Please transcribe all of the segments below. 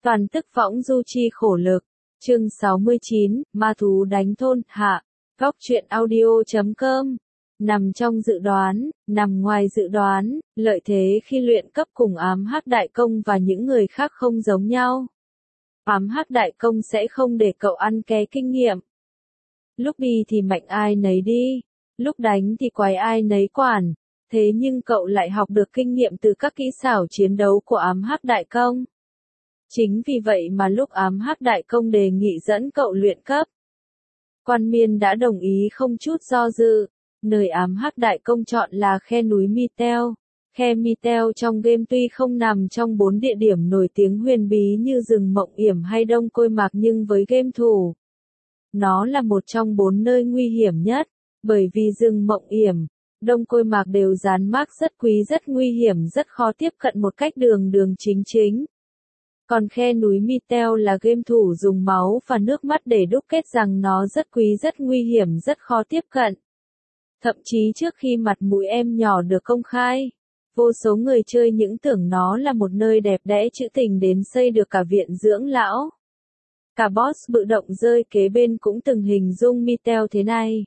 Toàn tức võng du chi khổ lực. Chương 69, ma thú đánh thôn, hạ. Góc truyện audio.com. Nằm trong dự đoán, nằm ngoài dự đoán, lợi thế khi luyện cấp cùng ám hắc đại công và những người khác không giống nhau. Ám hắc đại công sẽ không để cậu ăn ké kinh nghiệm. Lúc đi thì mạnh ai nấy đi, lúc đánh thì quái ai nấy quản, thế nhưng cậu lại học được kinh nghiệm từ các kỹ xảo chiến đấu của ám hắc đại công. Chính vì vậy mà lúc ám hắc đại công đề nghị dẫn cậu luyện cấp, Quan Miên đã đồng ý không chút do dự. Nơi ám hắc đại công chọn là khe núi Miteo. Khe Miteo trong game tuy không nằm trong 4 địa điểm nổi tiếng huyền bí như rừng Mộng Yểm hay Đông Côi Mạc, nhưng với game thủ, nó là một trong 4 nơi nguy hiểm nhất, bởi vì rừng Mộng Yểm, Đông Côi Mạc đều dán mác rất quý, rất nguy hiểm, rất khó tiếp cận một cách đường chính chính. Còn khe núi Miteo là game thủ dùng máu và nước mắt để đúc kết rằng nó rất quý, rất nguy hiểm, rất khó tiếp cận. Thậm chí trước khi mặt mũi em nhỏ được công khai, vô số người chơi những tưởng nó là một nơi đẹp đẽ trữ tình đến xây được cả viện dưỡng lão. Cả boss bự động rơi kế bên cũng từng hình dung Miteo thế này.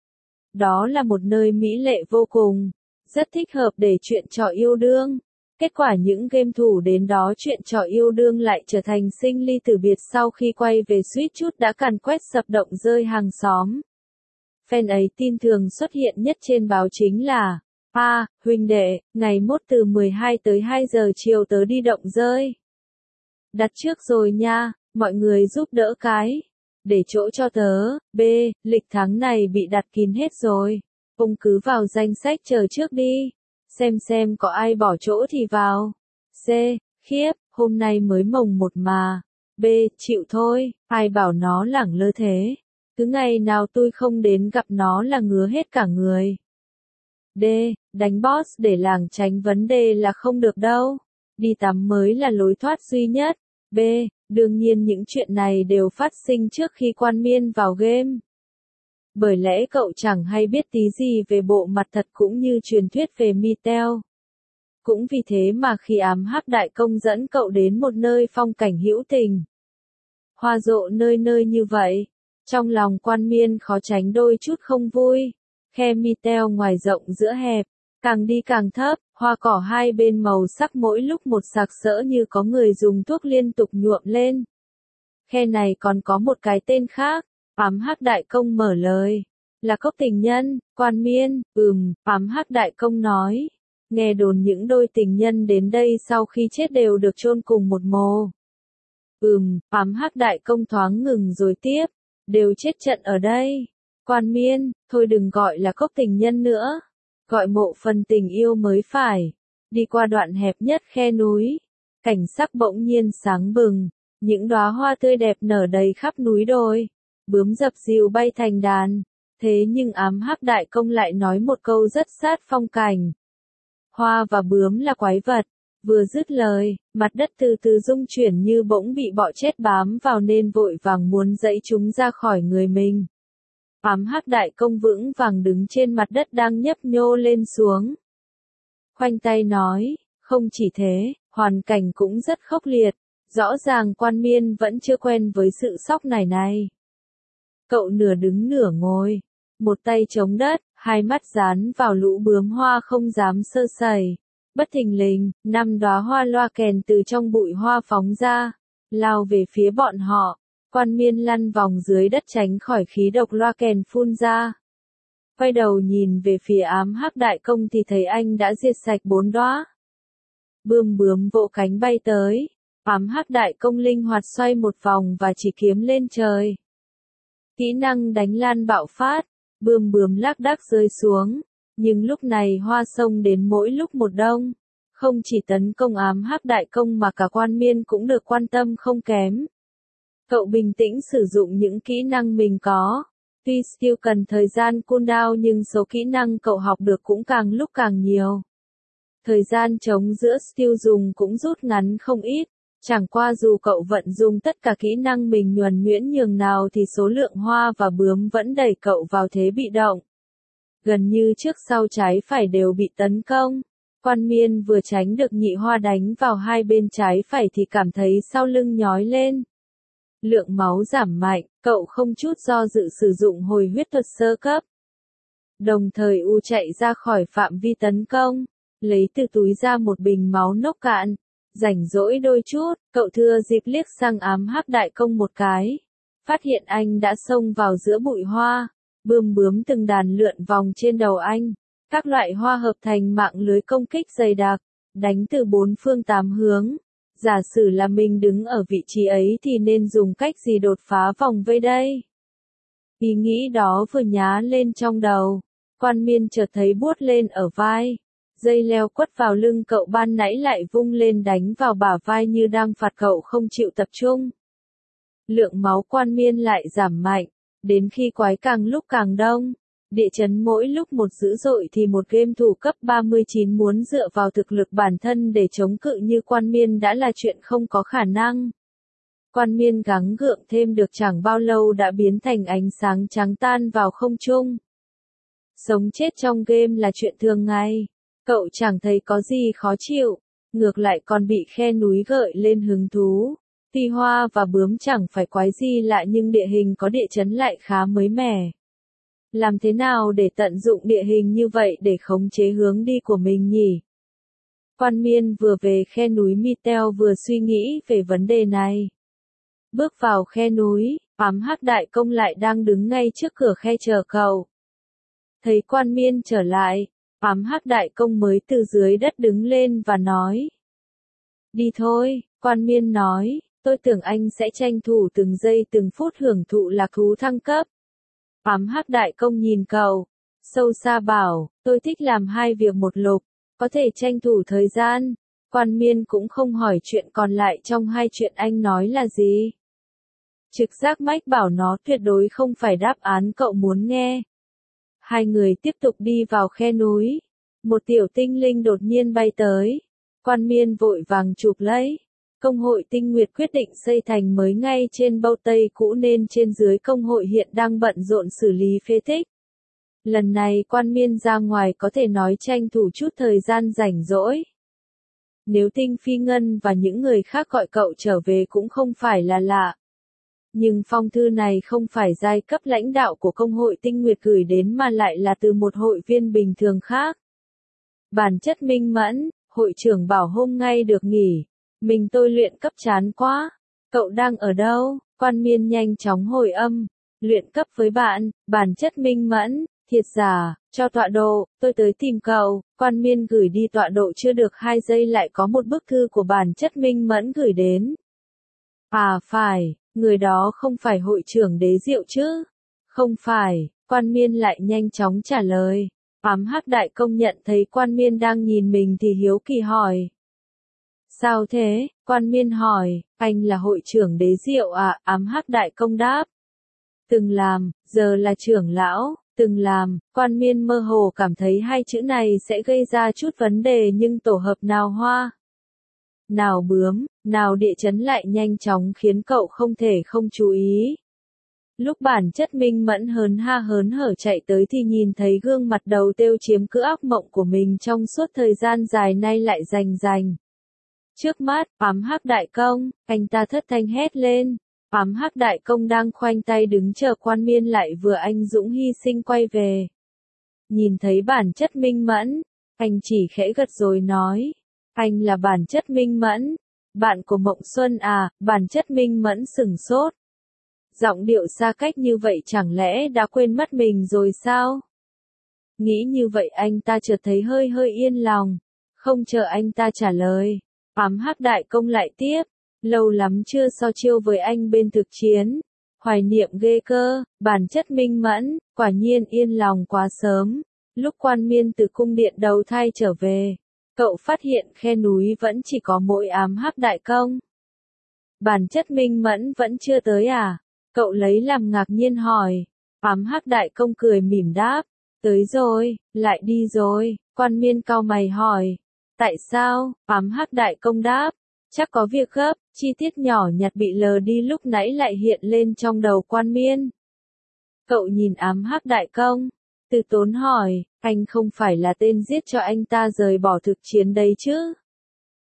Đó là một nơi mỹ lệ vô cùng, rất thích hợp để chuyện trò yêu đương. Kết quả những game thủ đến đó chuyện trò yêu đương lại trở thành sinh ly tử biệt, sau khi quay về suýt chút đã càn quét sập động rơi hàng xóm. Fan ấy tin thường xuất hiện nhất trên báo chính là: huynh đệ, ngày mốt từ 12 tới 2 giờ chiều tớ đi động rơi. Đặt trước rồi nha, mọi người giúp đỡ cái. Để chỗ cho tớ. B, lịch tháng này bị đặt kín hết rồi. Ông cứ vào danh sách chờ trước đi. Xem có ai bỏ chỗ thì vào. C, khiếp, hôm nay mới mồng 1 mà. B, chịu thôi, ai bảo nó lẳng lơ thế. Cứ ngày nào tôi không đến gặp nó là ngứa hết cả người. D, đánh boss để làng tránh vấn đề là không được đâu. Đi tắm mới là lối thoát duy nhất. B, đương nhiên những chuyện này đều phát sinh trước khi Quan Miên vào game. Bởi lẽ cậu chẳng hay biết tí gì về bộ mặt thật cũng như truyền thuyết về Miteo. Cũng vì thế mà khi ám hắc đại công dẫn cậu đến một nơi phong cảnh hữu tình, hoa rộ nơi nơi như vậy, trong lòng Quan Miên khó tránh đôi chút không vui. Khe Miteo ngoài rộng giữa hẹp, càng đi càng thấp, hoa cỏ hai bên màu sắc mỗi lúc một sặc sỡ như có người dùng thuốc liên tục nhuộm lên. Khe này còn có một cái tên khác. Ám hắc đại công mở lời. Là cốc tình nhân. Quan Miên, ám hắc đại công nói. Nghe đồn những đôi tình nhân đến đây sau khi chết đều được chôn cùng một mồ. Ám hắc đại công thoáng ngừng rồi tiếp. Đều chết trận ở đây. Quan Miên, thôi đừng gọi là cốc tình nhân nữa. Gọi mộ phần tình yêu mới phải. Đi qua đoạn hẹp nhất khe núi. Cảnh sắc bỗng nhiên sáng bừng. Những đóa hoa tươi đẹp nở đầy khắp núi đồi. Bướm dập dìu bay thành đàn. Thế nhưng ám hắc đại công lại nói một câu rất sát phong cảnh. Hoa và bướm là quái vật. Vừa dứt lời, mặt đất từ từ rung chuyển như bỗng bị bọ chết bám vào nên vội vàng muốn giãy chúng ra khỏi người mình. Ám hắc đại công vững vàng đứng trên mặt đất đang nhấp nhô lên xuống. Khoanh tay nói, không chỉ thế, hoàn cảnh cũng rất khốc liệt. Rõ ràng Quan Miên vẫn chưa quen với sự sóc nảy này. Cậu nửa đứng nửa ngồi, một tay chống đất, hai mắt dán vào lũ bướm hoa không dám sơ sẩy. Bất thình lình, 5 đóa hoa loa kèn từ trong bụi hoa phóng ra, lao về phía bọn họ. Quan Miên lăn vòng dưới đất tránh khỏi khí độc loa kèn phun ra. Quay đầu nhìn về phía ám hắc đại công thì thấy anh đã diệt sạch 4 đóa. Bướm vỗ cánh bay tới. Ám hắc đại công linh hoạt xoay một vòng và chỉ kiếm lên trời. Kỹ năng đánh lan bạo phát, bướm lác đác rơi xuống, nhưng lúc này hoa xông đến mỗi lúc một đông. Không chỉ tấn công ám hắc đại công mà cả Quan Miên cũng được quan tâm không kém. Cậu bình tĩnh sử dụng những kỹ năng mình có. Tuy skill cần thời gian cooldown nhưng số kỹ năng cậu học được cũng càng lúc càng nhiều. Thời gian trống giữa skill dùng cũng rút ngắn không ít. Chẳng qua dù cậu vận dùng tất cả kỹ năng mình nhuần nhuyễn nhường nào thì số lượng hoa và bướm vẫn đẩy cậu vào thế bị động. Gần như trước sau trái phải đều bị tấn công. Quan Miên vừa tránh được nhị hoa đánh vào hai bên trái phải thì cảm thấy sau lưng nhói lên. Lượng máu giảm mạnh, cậu không chút do dự sử dụng hồi huyết thuật sơ cấp. Đồng thời chạy ra khỏi phạm vi tấn công, lấy từ túi ra một bình máu nốc cạn. Rảnh rỗi đôi chút, cậu thừa dịp liếc sang ám hắc đại công một cái. Phát hiện anh đã xông vào giữa bụi hoa, bướm từng đàn lượn vòng trên đầu anh. Các loại hoa hợp thành mạng lưới công kích dày đặc, đánh từ bốn phương tám hướng. Giả sử là mình đứng ở vị trí ấy thì nên dùng cách gì đột phá vòng vây đây? Ý nghĩ đó vừa nhá lên trong đầu, Quan Miên chợt thấy buốt lên ở vai. Dây leo quất vào lưng cậu ban nãy lại vung lên đánh vào bả vai như đang phạt cậu không chịu tập trung. Lượng máu Quan Miên lại giảm mạnh, đến khi quái càng lúc càng đông. Địa chấn mỗi lúc một dữ dội thì một game thủ cấp 39 muốn dựa vào thực lực bản thân để chống cự như Quan Miên đã là chuyện không có khả năng. Quan Miên gắng gượng thêm được chẳng bao lâu đã biến thành ánh sáng trắng tan vào không trung. Sống chết trong game là chuyện thường ngày. Cậu chẳng thấy có gì khó chịu, ngược lại còn bị khe núi gợi lên hứng thú. Tuy hoa và bướm chẳng phải quái gì lạ nhưng địa hình có địa chấn lại khá mới mẻ. Làm thế nào để tận dụng địa hình như vậy để khống chế hướng đi của mình nhỉ? Quan Miên vừa về khe núi Miteo vừa suy nghĩ về vấn đề này. Bước vào khe núi, ám hắc đại công lại đang đứng ngay trước cửa khe chờ cậu. Thấy Quan Miên trở lại, ám hắc đại công mới từ dưới đất đứng lên và nói. Đi thôi, Quan Miên nói, tôi tưởng anh sẽ tranh thủ từng giây từng phút hưởng thụ lạc thú thăng cấp. Ám hắc đại công nhìn cậu, sâu xa bảo, tôi thích làm hai việc một lúc, có thể tranh thủ thời gian. Quan Miên cũng không hỏi chuyện còn lại trong hai chuyện anh nói là gì. Trực giác mách bảo nó tuyệt đối không phải đáp án cậu muốn nghe. Hai người tiếp tục đi vào khe núi. Một tiểu tinh linh đột nhiên bay tới. Quan Miên vội vàng chụp lấy. Công hội Tinh Nguyệt quyết định xây thành mới ngay trên bâu tây cũ nên trên dưới công hội hiện đang bận rộn xử lý phế tích. Lần này Quan Miên ra ngoài có thể nói tranh thủ chút thời gian rảnh rỗi. Nếu Tinh Phi Ngân và những người khác gọi cậu trở về cũng không phải là lạ. Nhưng phong thư này không phải giai cấp lãnh đạo của công hội Tinh Nguyệt gửi đến mà lại là từ một hội viên bình thường khác. Bản chất minh mẫn, hội trưởng bảo hôm ngay được nghỉ. Mình tôi luyện cấp chán quá. Cậu đang ở đâu? Quan Miên nhanh chóng hồi âm. Luyện cấp với bạn, bản chất minh mẫn, thiệt giả, cho tọa độ, tôi tới tìm cậu. Quan Miên gửi đi tọa độ chưa được 2 giây lại có một bức thư của bản chất minh mẫn gửi đến. À phải, người đó không phải hội trưởng Đế Diệu chứ? Không phải, Quan Miên lại nhanh chóng trả lời. Ám hắc đại công nhận thấy Quan Miên đang nhìn mình thì hiếu kỳ hỏi. Sao thế? Quan Miên hỏi, anh là hội trưởng Đế Diệu à? Ám hắc đại công đáp. Từng làm, giờ là trưởng lão, từng làm. Quan Miên mơ hồ cảm thấy hai chữ này sẽ gây ra chút vấn đề nhưng tổ hợp nào hoa, nào bướm, nào địa chấn lại nhanh chóng khiến cậu không thể không chú ý. Lúc bản chất minh mẫn hớn hở chạy tới thì nhìn thấy gương mặt đầu têu chiếm cứ ác mộng của mình trong suốt thời gian dài nay lại rành. Trước mắt, ám hắc đại công, anh ta thất thanh hét lên. Ám hắc đại công đang khoanh tay đứng chờ Quan Miên lại vừa anh dũng hy sinh quay về. Nhìn thấy bản chất minh mẫn, anh chỉ khẽ gật rồi nói. Anh là bản chất minh mẫn. Bạn của Mộng Xuân à? Bản chất minh mẫn sửng sốt. Giọng điệu xa cách như vậy chẳng lẽ đã quên mất mình rồi sao? Nghĩ như vậy anh ta chợt thấy hơi yên lòng. Không chờ anh ta trả lời. Ám hắc đại công lại tiếp. Lâu lắm chưa so chiêu với anh bên thực chiến. Hoài niệm ghê cơ, bản chất minh mẫn, quả nhiên yên lòng quá sớm. Lúc Quan Miên từ cung điện đầu thai trở về, cậu phát hiện khe núi vẫn chỉ có mỗi ám hắc đại công. Bản chất minh mẫn vẫn chưa tới à? Cậu lấy làm ngạc nhiên hỏi. Ám hắc đại công cười mỉm đáp. Tới rồi, lại đi rồi. Quan Miên cau mày hỏi. Tại sao? Ám hắc đại công đáp. Chắc có việc gấp, chi tiết nhỏ nhặt bị lờ đi lúc nãy lại hiện lên trong đầu Quan Miên. Cậu nhìn ám hắc đại công. Từ Tốn hỏi, anh không phải là tên giết cho anh ta rời bỏ thực chiến đấy chứ?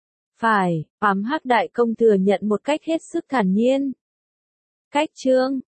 Phải, Hắc Đại Công thừa nhận một cách hết sức thản nhiên. Cách chương